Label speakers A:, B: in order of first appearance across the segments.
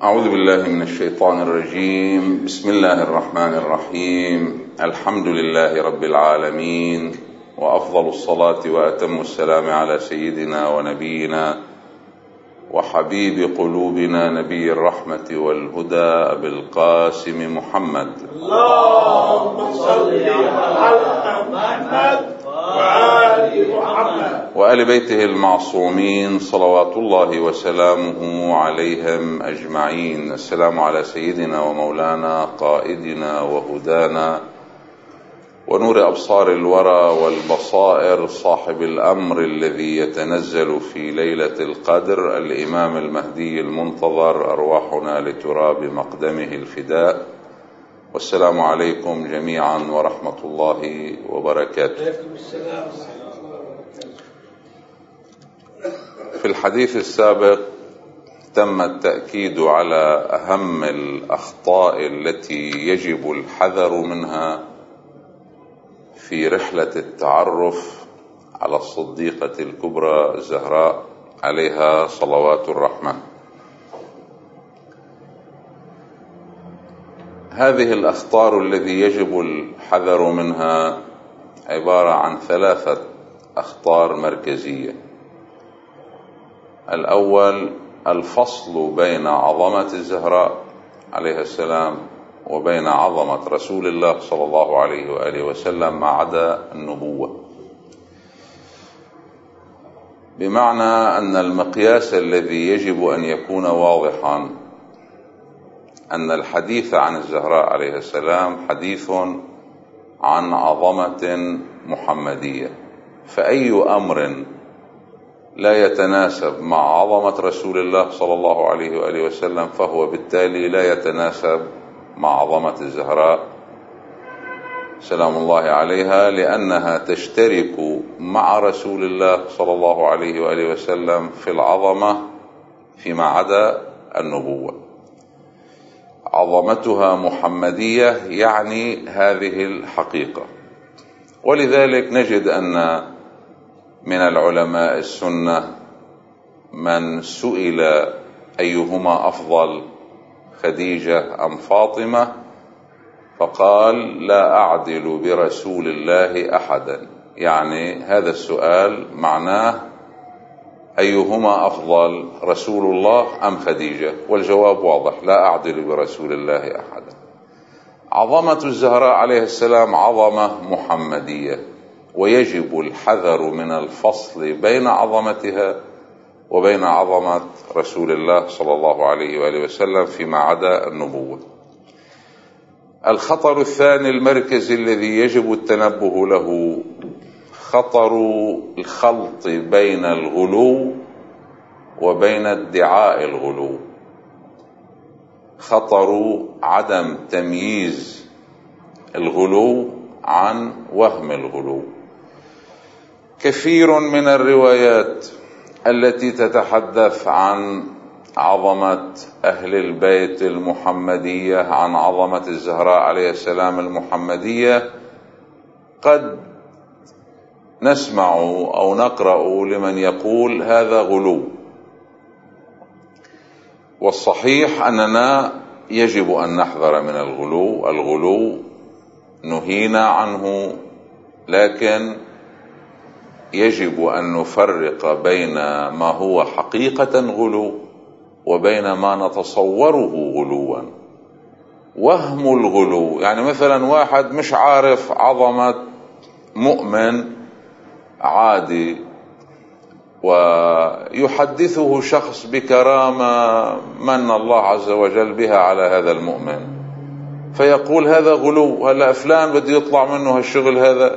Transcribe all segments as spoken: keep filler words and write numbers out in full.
A: أعوذ بالله من الشيطان الرجيم. بسم الله الرحمن الرحيم. الحمد لله رب العالمين، وأفضل الصلاة وأتم السلام على سيدنا ونبينا وحبيب قلوبنا نبي الرحمة والهدى أبي القاسم محمد.
B: اللهم صل على محمد وآل محمد
A: وآل بيته المعصومين صلوات الله وسلامه عليهم أجمعين. السلام على سيدنا ومولانا قائدنا وهدانا ونور أبصار الورى والبصائر، صاحب الأمر الذي يتنزل في ليلة القدر، الإمام المهدي المنتظر، أرواحنا لتراب مقدمه الفداء. والسلام عليكم جميعا ورحمة الله وبركاته. في الحديث السابق تم التأكيد على أهم الأخطاء التي يجب الحذر منها في رحلة التعرف على الصديقة الكبرى الزهراء عليها صلوات الرحمة. هذه الأخطار الذي يجب الحذر منها عبارة عن ثلاثة أخطار مركزية. الأول الفصل بين عظمة الزهراء عليها السلام وبين عظمة رسول الله صلى الله عليه وآله وسلم ما عدا النبوة، بمعنى أن المقياس الذي يجب أن يكون واضحا أن الحديث عن الزهراء عليه السلام حديث عن عظمة محمدية، فأي أمر لا يتناسب مع عظمة رسول الله صلى الله عليه وآله وسلم فهو بالتالي لا يتناسب مع عظمة الزهراء سلام الله عليها، لأنها تشترك مع رسول الله صلى الله عليه وآله وسلم في العظمة فيما عدا النبوة. عظمتها محمدية يعني هذه الحقيقة. ولذلك نجد أن من العلماء السنة من سئل أيهما أفضل، خديجة أم فاطمة، فقال لا أعدل برسول الله أحدا. يعني هذا السؤال معناه أيهما أفضل، رسول الله أم خديجة؟ والجواب واضح، لا أعدل برسول الله أحدا. عظمة الزهراء عليه السلام عظمة محمدية، ويجب الحذر من الفصل بين عظمتها وبين عظمة رسول الله صلى الله عليه وآله وسلم فيما عدا النبوة. الخطر الثاني المركزي الذي يجب التنبه له خطر الخلط بين الغلو وبين ادعاء الغلو، خطر عدم تمييز الغلو عن وهم الغلو. كثير من الروايات التي تتحدث عن عظمة أهل البيت المحمدية، عن عظمة الزهراء عليه السلام المحمدية، قد نسمع أو نقرأ لمن يقول هذا غلو. والصحيح أننا يجب أن نحذر من الغلو. الغلو نهينا عنه، لكن يجب أن نفرق بين ما هو حقيقة غلو وبين ما نتصوره غلوا. وهم الغلو يعني مثلا واحد مش عارف عظمة مؤمن عادي ويحدثه شخص بكرامة من الله عز وجل بها على هذا المؤمن، فيقول هذا غلو، هلا فلان بده يطلع منه هالشغل. هذا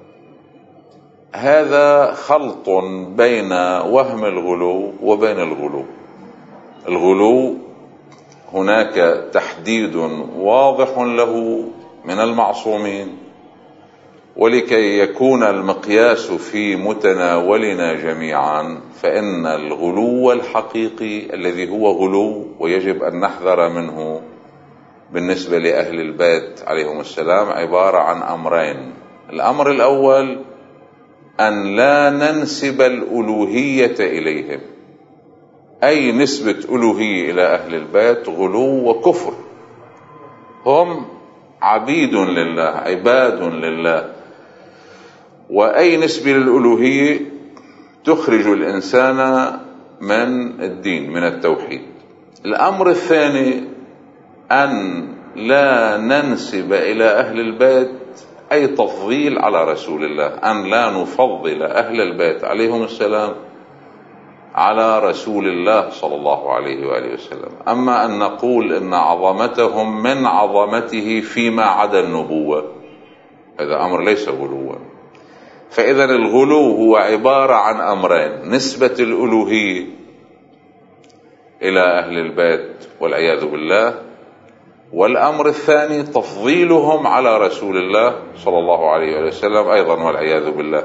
A: هذا خلط بين وهم الغلو وبين الغلو. الغلو هناك تحديد واضح له من المعصومين، ولكي يكون المقياس في متناولنا جميعا فإن الغلو الحقيقي الذي هو غلو ويجب أن نحذر منه بالنسبة لأهل البيت عليهم السلام عبارة عن أمرين. الأمر الأول أن لا ننسب الألوهية إليهم، أي نسبة ألوهية إلى أهل البيت غلو وكفر. هم عبيد لله، عباد لله، وأي نسبة للألوهية تخرج الإنسان من الدين، من التوحيد. الأمر الثاني أن لا ننسب إلى أهل البيت أي تفضيل على رسول الله، أن لا نفضل أهل البيت عليهم السلام على رسول الله صلى الله عليه وآله وسلم. أما أن نقول إن عظمتهم من عظمته فيما عدا النبوة، هذا أمر ليس غلوا. فإذا الغلو هو عبارة عن أمرين: نسبة الألوهية إلى أهل البيت والعياذ بالله، والأمر الثاني تفضيلهم على رسول الله صلى الله عليه وسلم أيضا والعياذ بالله.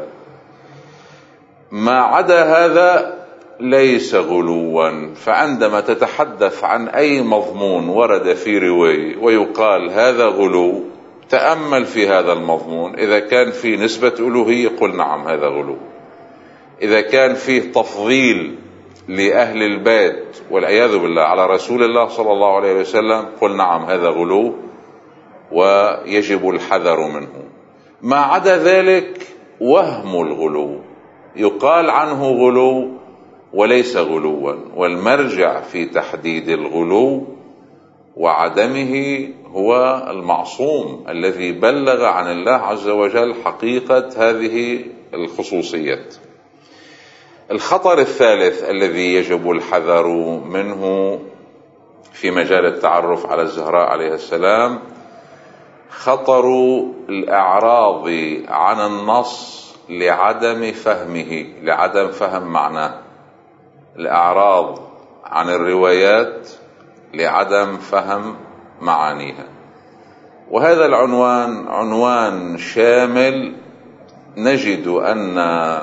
A: ما عدا هذا ليس غلوا. فعندما تتحدث عن أي مضمون ورد في رواية ويقال هذا غلو، تأمل في هذا المضمون. إذا كان فيه نسبة ألوهية قل نعم هذا غلو، إذا كان فيه تفضيل لأهل البيت والعياذ بالله على رسول الله صلى الله عليه وسلم قل نعم هذا غلو ويجب الحذر منه. ما عدا ذلك وهم الغلو، يقال عنه غلو وليس غلوا. والمرجع في تحديد الغلو وعدمه هو المعصوم الذي بلغ عن الله عز وجل حقيقة هذه الخصوصيات. الخطر الثالث الذي يجب الحذر منه في مجال التعرف على الزهراء عليه السلام خطر الإعراض عن النص لعدم فهمه، لعدم فهم معناه. الإعراض عن الروايات لعدم فهم معانيها. وهذا العنوان عنوان شامل. نجد أن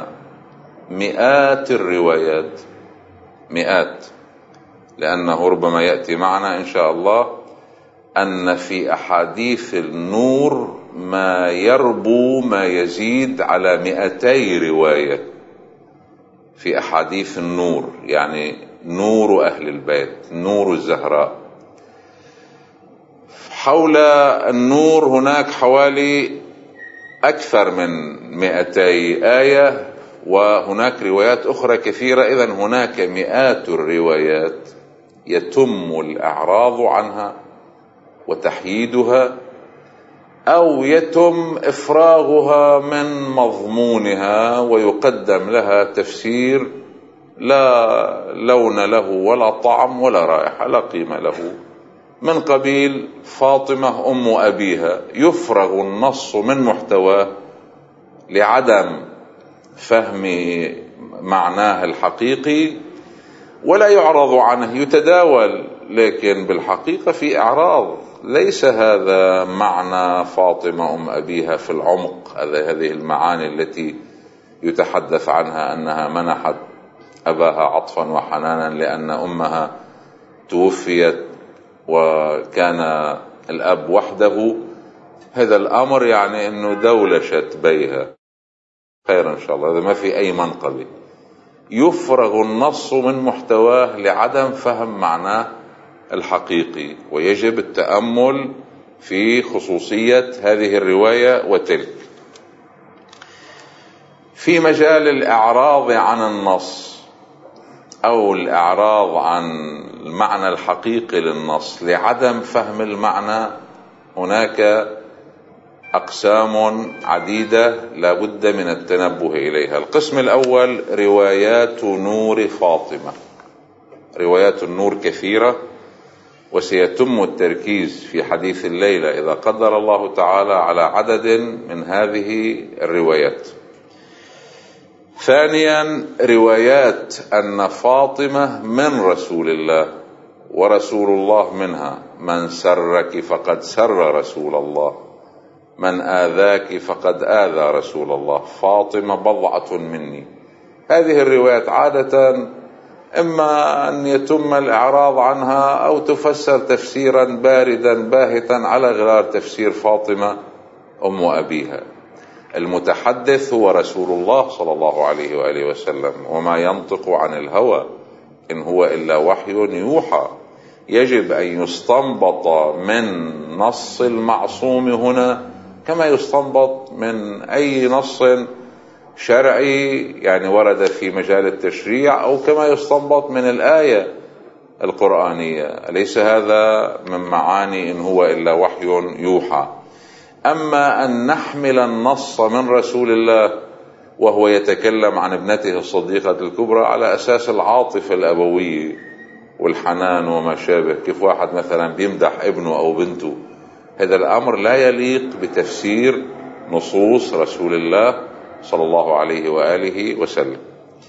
A: مئات الروايات، مئات، لأنه ربما يأتي معنا إن شاء الله أن في أحاديث النور ما يربو ما يزيد على مئتي رواية في أحاديث النور، يعني نور أهل البيت، نور الزهراء. حول النور هناك حوالي أكثر من مئتي آية، وهناك روايات أخرى كثيرة. إذن هناك مئات الروايات يتم الإعراض عنها وتحييدها، أو يتم إفراغها من مضمونها ويقدم لها تفسير لا لون له ولا طعم ولا رائحة، لا قيمة له، من قبيل فاطمة أم أبيها. يفرغ النص من محتواه لعدم فهم معناه الحقيقي ولا يعرض عنه، يتداول، لكن بالحقيقة في إعراض. ليس هذا معنى فاطمة أم أبيها في العمق، هذه المعاني التي يتحدث عنها أنها منحت أباها عطفا وحنانا لأن أمها توفيت وكان الأب وحده. هذا الأمر يعني أنه دولشت بيها، خير إن شاء الله، هذا ما في أي منقبة. يفرغ النص من محتواه لعدم فهم معناه الحقيقي، ويجب التأمل في خصوصية هذه الرواية وتلك. في مجال الإعراض عن النص أو الإعراض عن المعنى الحقيقي للنص لعدم فهم المعنى، هناك أقسام عديدة لا بد من التنبه إليها. القسم الأول روايات نور فاطمة. روايات النور كثيرة، وسيتم التركيز في حديث الليلة إذا قدر الله تعالى على عدد من هذه الروايات. ثانيا روايات أن فاطمة من رسول الله ورسول الله منها. من سرك فقد سر رسول الله، من آذاك فقد آذى رسول الله، فاطمة بضعة مني. هذه الروايات عادة إما أن يتم الإعراض عنها أو تفسر تفسيرا باردا باهتا على غرار تفسير فاطمة أم أبيها. المتحدث هو رسول الله صلى الله عليه وآله وسلم، وما ينطق عن الهوى إن هو إلا وحي يوحى. يجب أن يستنبط من نص المعصوم هنا كما يستنبط من أي نص شرعي يعني ورد في مجال التشريع، أو كما يستنبط من الآية القرآنية. أليس هذا من معاني إن هو إلا وحي يوحى؟ أما أن نحمل النص من رسول الله وهو يتكلم عن ابنته الصديقة الكبرى على أساس العاطفة الأبوية والحنان وما شابه، كيف واحد مثلا بيمدح ابنه أو بنته، هذا الأمر لا يليق بتفسير نصوص رسول الله صلى الله عليه وآله وسلم.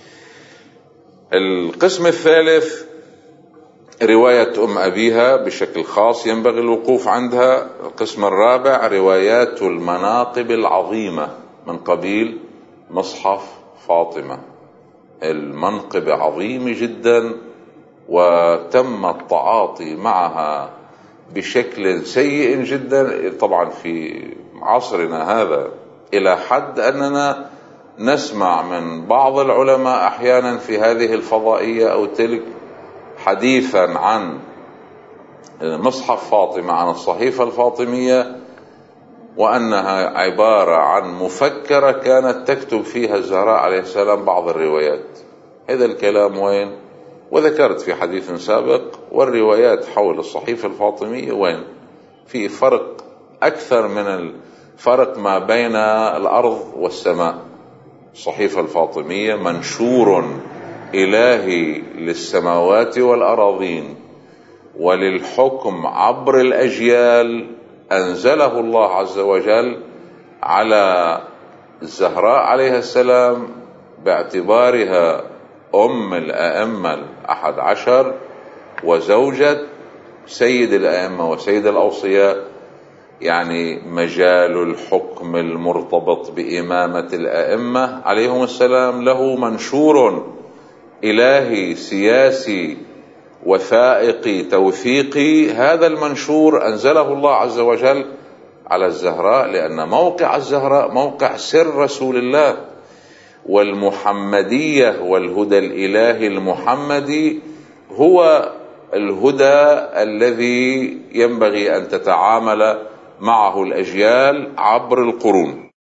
A: القسم الثالث رواية أم أبيها بشكل خاص ينبغي الوقوف عندها. القسم الرابع روايات المناقب العظيمة من قبيل مصحف فاطمة. المنقب عظيمة جدا وتم التعاطي معها بشكل سيء جدا طبعا في عصرنا هذا، إلى حد أننا نسمع من بعض العلماء أحيانا في هذه الفضائية أو تلك حديثا عن مصحف فاطمة، عن الصحيفة الفاطمية، وأنها عبارة عن مفكرة كانت تكتب فيها الزهراء عليه السلام بعض الروايات. هذا الكلام وين؟ وذكرت في حديث سابق والروايات حول الصحيفة الفاطمية وين؟ في فرق أكثر من الفرق ما بين الأرض والسماء. الصحيفة الفاطمية منشور إلهي للسماوات والأراضين وللحكم عبر الأجيال، أنزله الله عز وجل على الزهراء عليه السلام باعتبارها أم الأئمة الأحد عشر وزوجة سيد الأئمة وسيد الأوصياء، يعني مجال الحكم المرتبط بإمامة الأئمة عليهم السلام له منشور إلهي سياسي وثائقي توثيقي. هذا المنشور أنزله الله عز وجل على الزهراء، لأن موقع الزهراء موقع سر رسول الله، والمحمدية والهدى الإلهي المحمدي هو الهدى الذي ينبغي أن تتعامل معه الأجيال عبر القرون.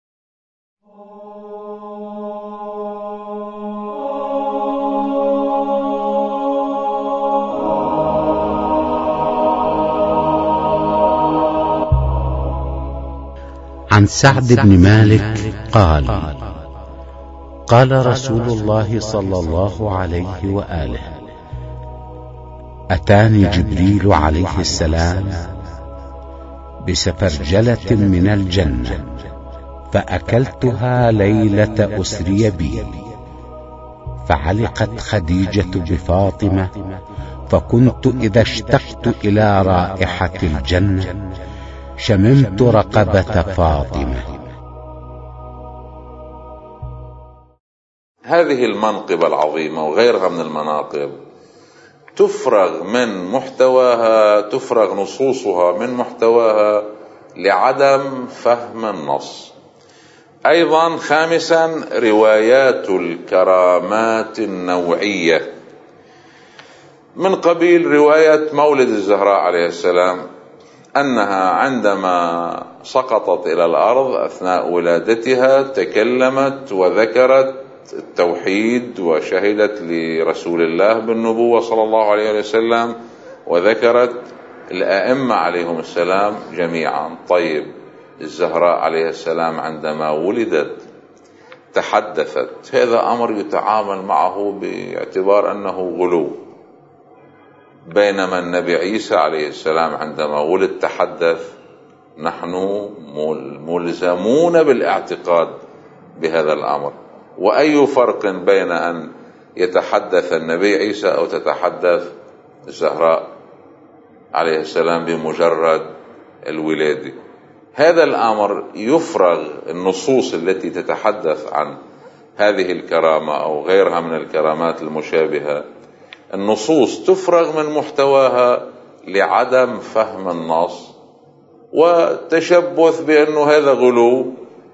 C: عن سعد بن مالك قال: قال رسول الله صلى الله عليه وآله: أتاني جبريل عليه السلام بسفرجلة من الجنة فأكلتها ليلة أسري بي، فعلقت خديجة بفاطمة، فكنت إذا اشتقت إلى رائحة الجنة شممت رقبة فاطمة.
A: هذه المنقبة العظيمة وغيرها من المناقب تفرغ من محتواها، تفرغ نصوصها من محتواها لعدم فهم النص. أيضا خامسا روايات الكرامات النوعية من قبيل رواية مولد الزهراء عليه السلام، أنها عندما سقطت إلى الأرض أثناء ولادتها تكلمت وذكرت التوحيد وشهدت لرسول الله بالنبوة صلى الله عليه وسلم، وذكرت الأئمة عليهم السلام جميعا. طيب الزهراء عليه السلام عندما ولدت تحدثت، هذا أمر يتعامل معه باعتبار أنه غلو، بينما النبي عيسى عليه السلام عندما ولد تحدث. نحن ملزمون بالاعتقاد بهذا الأمر. وأي فرق بين أن يتحدث النبي عيسى أو تتحدث الزهراء عليه السلام بمجرد الولادة؟ هذا الأمر يفرغ النصوص التي تتحدث عن هذه الكرامة أو غيرها من الكرامات المشابهة، النصوص تفرغ من محتواها لعدم فهم النص وتشبث بأنه هذا غلو،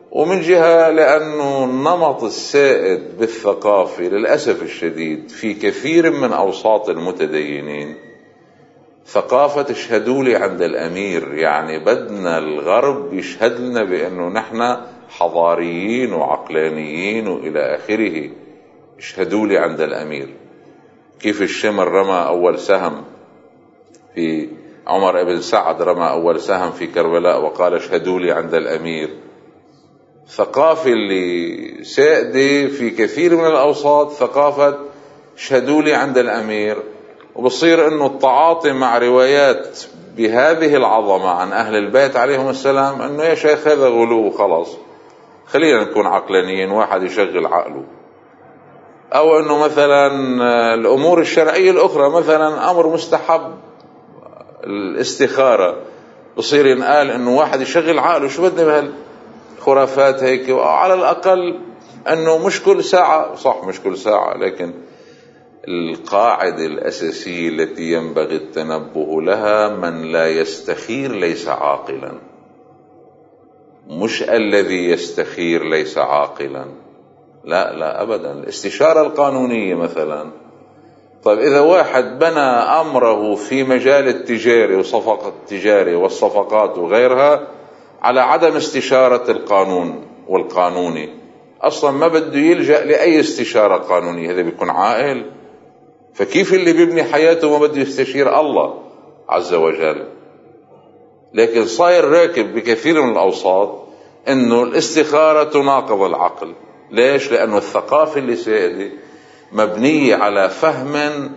A: ومن جهة لأنه النمط السائد بالثقافة للأسف الشديد في كثير من أوساط المتدينين ثقافة اشهدوا لي عند الأمير، يعني بدنا الغرب يشهد لنا بأنه نحن حضاريين وعقلانيين وإلى آخره، اشهدوا لي عند الأمير. كيف الشمر رمى أول سهم في عمر بن سعد، رمى أول سهم في كربلاء وقال اشهدوا لي عند الأمير. ثقافة اللي سائدة في كثير من الأوساط ثقافة اشهدوا لي عند الأمير، وبصير انه التعاطي مع روايات بهذه العظمة عن أهل البيت عليهم السلام انه يا شيخ هذا غلو، خلاص خلينا نكون عقلانيين، واحد يشغل عقله. او انه مثلا الامور الشرعية الاخرى، مثلا امر مستحب الاستخارة، بصير ينقال انه واحد يشغل عقله، شو بدنا بهالخرافات هيك، وعلى الاقل انه مش كل ساعة، صح مش كل ساعة، لكن القاعدة الأساسية التي ينبغي التنبه لها من لا يستخير ليس عاقلا، مش الذي يستخير ليس عاقلا، لا لا أبدا. الاستشارة القانونية مثلا، طيب إذا واحد بنى أمره في مجال التجاري وصفقة التجاري والصفقات وغيرها على عدم استشارة القانون والقانوني، أصلا ما بده يلجأ لأي استشارة قانونية، هذا بيكون عاقل؟ فكيف اللي بيبني حياته ما بده يستشير الله عز وجل؟ لكن صاير راكب بكثير من الأوساط انه الاستخارة تناقض العقل. ليش؟ لأنه الثقافة اللي سائدة مبنية على فهم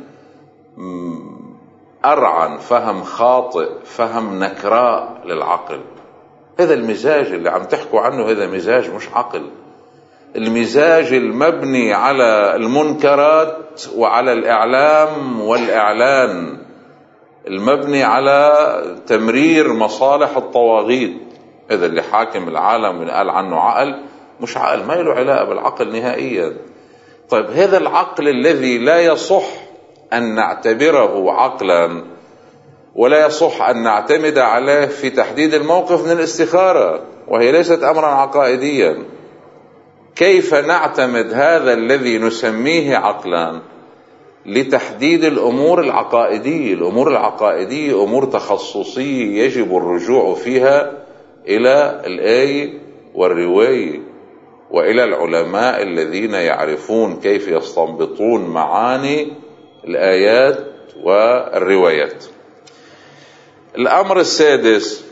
A: أرعن، فهم خاطئ، فهم نكراء للعقل. هذا المزاج اللي عم تحكوا عنه هذا مزاج مش عقل. المزاج المبني على المنكرات وعلى الإعلام والإعلان، المبني على تمرير مصالح الطواغيت، هذا اللي حاكم العالم قال عنه عقل، مش عقل، ما له علاقة بالعقل نهائيا. طيب هذا العقل الذي لا يصح أن نعتبره عقلا ولا يصح أن نعتمد عليه في تحديد الموقف من الاستخارة، وهي ليست أمرا عقائديا، كيف نعتمد هذا الذي نسميه عقلا لتحديد الأمور العقائدية؟ الأمور العقائدية أمور تخصصية يجب الرجوع فيها إلى الآية والرواية وإلى العلماء الذين يعرفون كيف يستنبطون معاني الآيات والروايات. الأمر السادس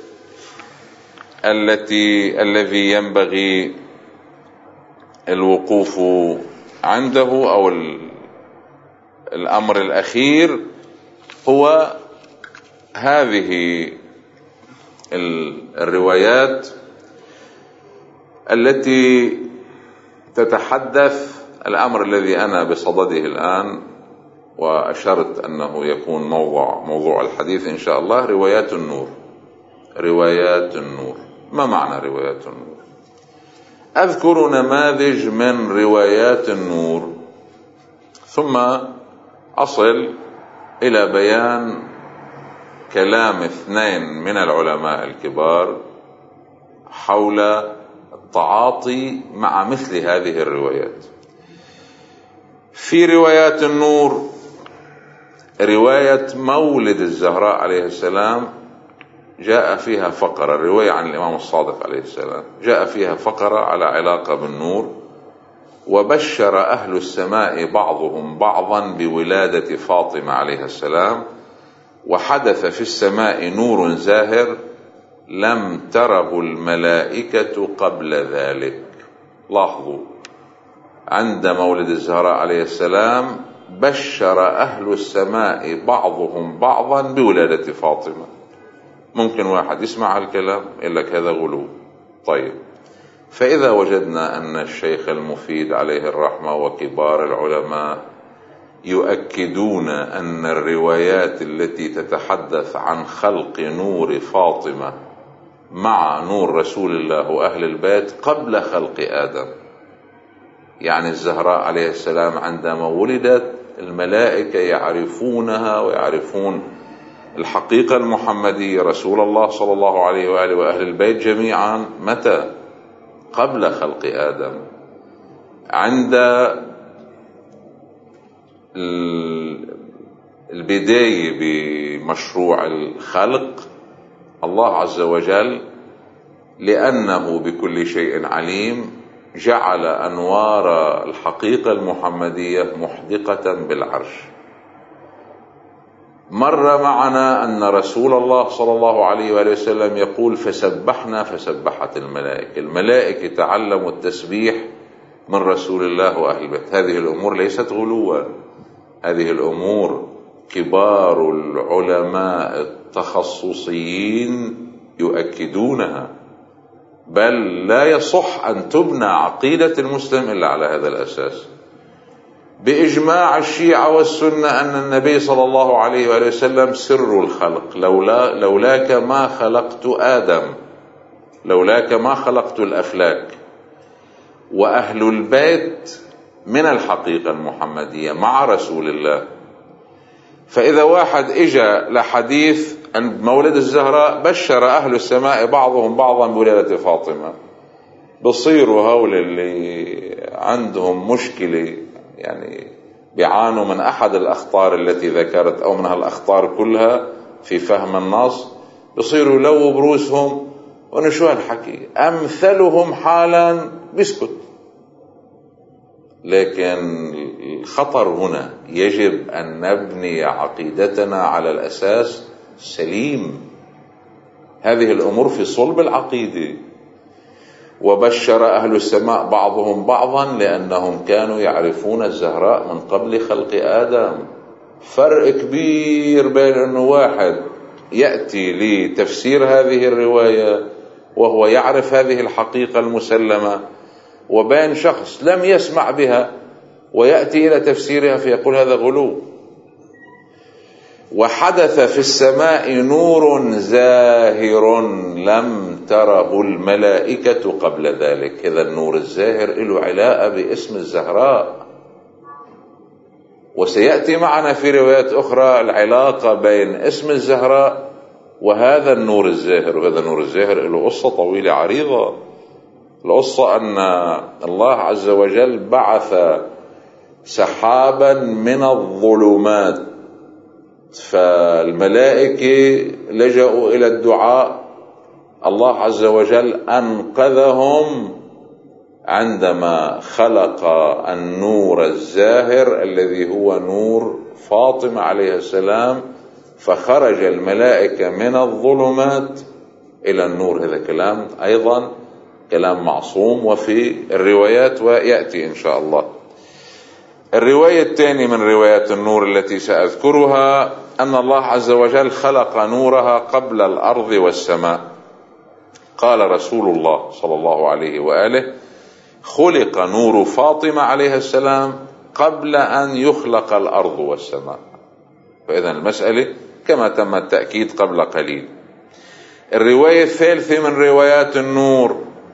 A: التي الذي ينبغي الوقوف عنده أو الأمر الأخير هو هذه الروايات التي تتحدث، الأمر الذي أنا بصدده الآن وأشرت أنه يكون موضوع موضوع الحديث إن شاء الله، روايات النور. روايات النور، ما معنى روايات النور؟ أذكر نماذج من روايات النور ثم أصل إلى بيان كلام اثنين من العلماء الكبار حول التعاطي مع مثل هذه الروايات. في روايات النور رواية مولد الزهراء عليه السلام جاء فيها فقرة، الرواية عن الإمام الصادق عليه السلام جاء فيها فقرة على علاقة بالنور، وبشر أهل السماء بعضهم بعضا بولادة فاطمة عليه السلام، وحدث في السماء نور زاهر لم تره الملائكة قبل ذلك. لاحظوا، عند مولد الزهراء عليه السلام بشر أهل السماء بعضهم بعضا بولادة فاطمة. ممكن واحد يسمع الكلام يقول لك هذا غلو. طيب، فإذا وجدنا أن الشيخ المفيد عليه الرحمة وكبار العلماء يؤكدون أن الروايات التي تتحدث عن خلق نور فاطمة مع نور رسول الله وأهل البيت قبل خلق آدم، يعني الزهراء عليه السلام عندما ولدت الملائكة يعرفونها ويعرفون الحقيقة المحمدية رسول الله صلى الله عليه وآله وأهل البيت جميعا متى؟ قبل خلق آدم. عند البداية بمشروع الخلق الله عز وجل لأنه بكل شيء عليم جعل أنوار الحقيقة المحمدية محدقة بالعرش. مر معنا أن رسول الله صلى الله عليه وآله وسلم يقول فسبحنا فسبحت الملائكة. الملائكة تعلموا التسبيح من رسول الله وأهل البيت. هذه الأمور ليست غلوا، هذه الأمور كبار العلماء التخصصيين يؤكدونها، بل لا يصح أن تبنى عقيدة المسلم إلا على هذا الأساس. بإجماع الشيعة والسنة أن النبي صلى الله عليه وآله وسلم سر الخلق. لولا لولاك ما خلقت آدم، لولاك ما خلقت الأفلاك. وأهل البيت من الحقيقة المحمدية مع رسول الله. فإذا واحد إجا لحديث عن مولد الزهراء بشر أهل السماء بعضهم بعضا بولادة فاطمة، بصيروا هول اللي عندهم مشكلة يعني بيعانوا من أحد الأخطار التي ذكرت أو من هالأخطار كلها في فهم النص، بصيروا لو بروسهم ونشو هالحكي. أمثلهم حالا بيسكت. لكن الخطر هنا يجب أن نبني عقيدتنا على الأساس سليم. هذه الأمور في صلب العقيدة. وبشر أهل السماء بعضهم بعضا لأنهم كانوا يعرفون الزهراء من قبل خلق آدم. فرق كبير بين أنه واحد يأتي لتفسير هذه الرواية وهو يعرف هذه الحقيقة المسلمة، وبين شخص لم يسمع بها ويأتي إلى تفسيرها فيقول هذا غلو. وحدث في السماء نور زاهر لم تره الملائكة قبل ذلك. هذا النور الزاهر له علاقة باسم الزهراء، وسيأتي معنا في روايات أخرى العلاقة بين اسم الزهراء وهذا النور الزاهر. وهذا النور الزاهر له قصة طويلة عريضة. القصة أن الله عز وجل بعث سحابا من الظلمات، فالملائكة لجأوا إلى الدعاء. الله عز وجل أنقذهم عندما خلق النور الزاهر الذي هو نور فاطمة عليه السلام، فخرج الملائكة من الظلمات إلى النور. هذا كلام أيضا كلام معصوم وفي الروايات ويأتي إن شاء الله. الرواية الثانية من روايات النور التي سأذكرها أن الله عز وجل خلق نورها قبل الأرض والسماء. قال رسول الله صلى الله عليه وآله خلق نور فاطمة عليه السلام قبل أن يخلق الأرض والسماء. فإذا المسألة كما تم التأكيد قبل قليل. الرواية الثالثة من روايات النور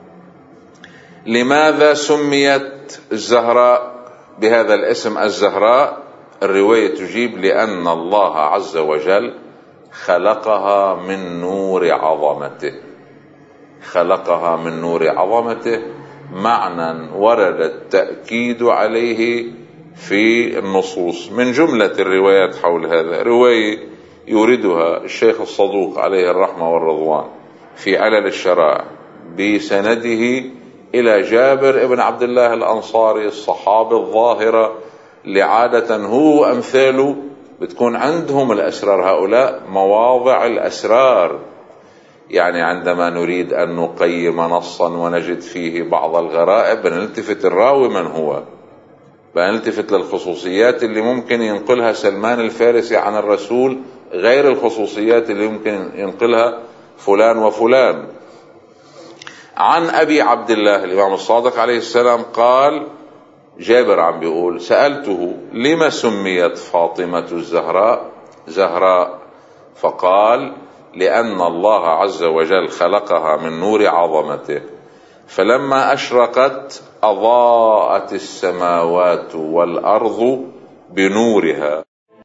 A: لماذا سميت الزهراء بهذا الاسم الزهراء؟ الرواية تجيب لأن الله عز وجل خلقها من نور عظمته. خلقها من نور عظمته معنى ورد التأكيد عليه في النصوص. من جملة الروايات حول هذا رواية يوردها الشيخ الصدوق عليه الرحمة والرضوان في علل الشرائع بسنده إلى جابر ابن عبد الله الأنصاري الصحابي الظاهرة. لعادة هو أمثاله بتكون عندهم الأسرار، هؤلاء مواضع الأسرار. يعني عندما نريد أن نقيم نصا ونجد فيه بعض الغرائب بنلتفت الراوي من هو، بنلتفت للخصوصيات اللي ممكن ينقلها سلمان الفارسي عن الرسول غير الخصوصيات اللي ممكن ينقلها فلان وفلان. عن أبي عبد الله الإمام الصادق عليه السلام قال، جابر عم بيقول سألته لما سميت فاطمة الزهراء زهراء؟ فقال لأن الله عز وجل خلقها من نور عظمته، فلما أشرقت أضاءت السماوات والأرض بنورها